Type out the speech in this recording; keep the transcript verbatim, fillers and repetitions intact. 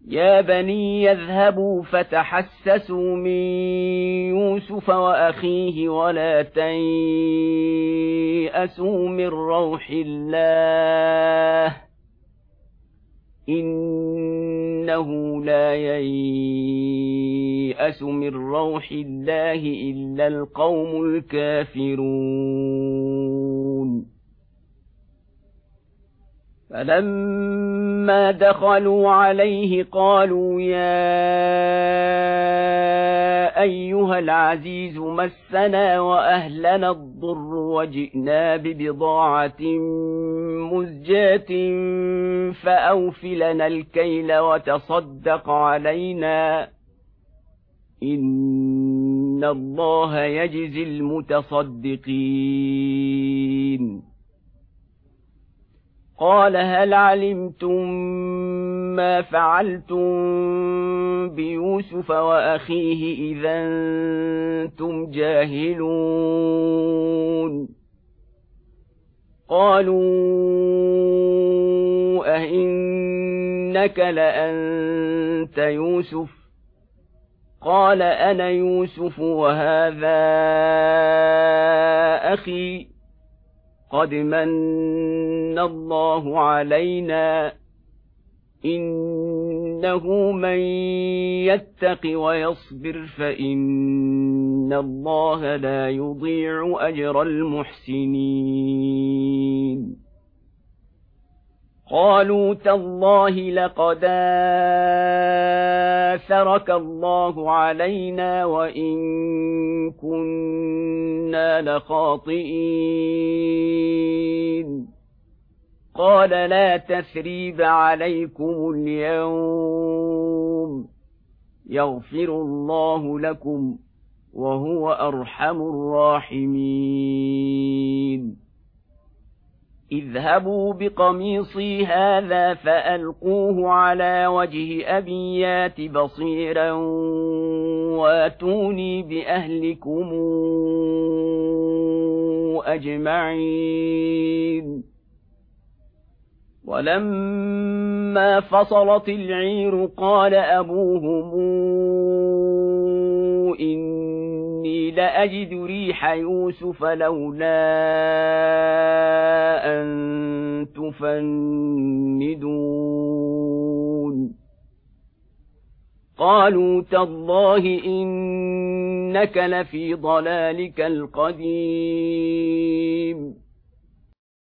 يا بني يذهبوا فتحسسوا من يوسف وأخيه ولا تيأسوا من روح الله إنه لا ييأس من روح الله إلا القوم الكافرون فلما دخلوا عليه قالوا يا أيها العزيز مسنا وأهلنا الضر وجئنا ببضاعة مزجاة فأوف لنا الكيل وتصدق علينا إن الله يجزي المتصدقين قال هل علمتم ما فعلتم بيوسف وأخيه إذا أنتم جاهلون قالوا أئنك لأنت يوسف قال أنا يوسف وهذا أخي قد من الله علينا إنه من يتق ويصبر فإن الله لا يضيع أجر المحسنين قالوا تالله لقد آثرك الله علينا وإن كنا لخاطئين قال لا تثريب عليكم اليوم يغفر الله لكم وهو أرحم الراحمين اذهبوا بقميصي هذا فألقوه على وجه أبي يات بصيرا واتوني بأهلكم أجمعين ولما فصلت العير قال أبوهم إني لأجد ريح يوسف لولا أن تفندون قالوا تالله إنك لفي ضلالك القديم